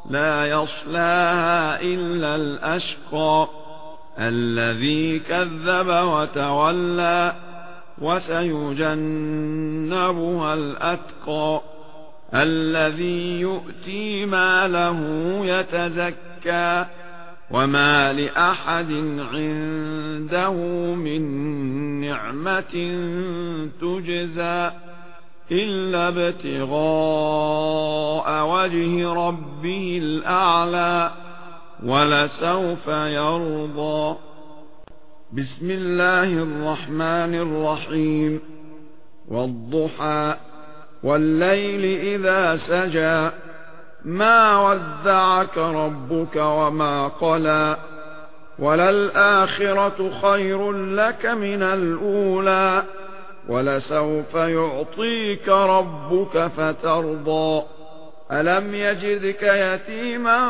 لا يصلاها إلا الأشقى الذي كذب وتولى وسيجنبها الأتقى الذي يؤتي ماله يتزكى وما لأحد عنده من نعمة تجزى إلا ابتغاء وجه ربه الأعلى ولسوف يرضى. بسم الله الرحمن الرحيم. والضحى والليل إذا سجى ما ودعك ربك وما قلى وللآخرة خير لك من الأولى ولسوف يعطيك ربك فترضى ألم يجدك يتيما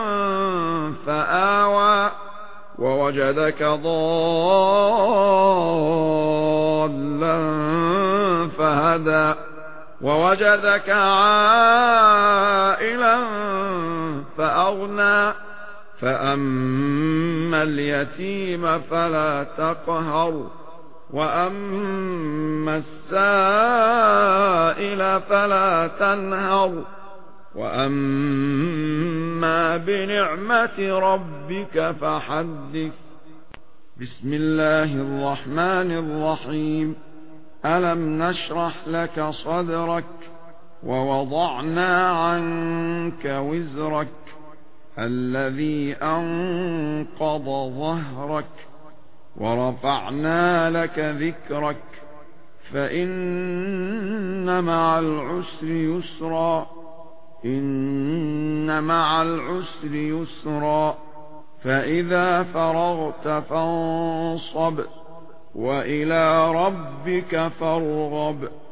فآوى ووجدك ضالا فهدى ووجدك عائلا فأغنى فأما اليتيم فلا تقهر وأما السائل فلا تنهر وأما بنعمة ربك فحدث. بسم الله الرحمن الرحيم. ألم نشرح لك صدرك ووضعنا عنك وزرك الذي أنقض ظهرك ورفعنا لك ذكرك فإن مع العسر يسرا إن مع العسر يسرا فإذا فرغت فانصب وإلى ربك فارغب.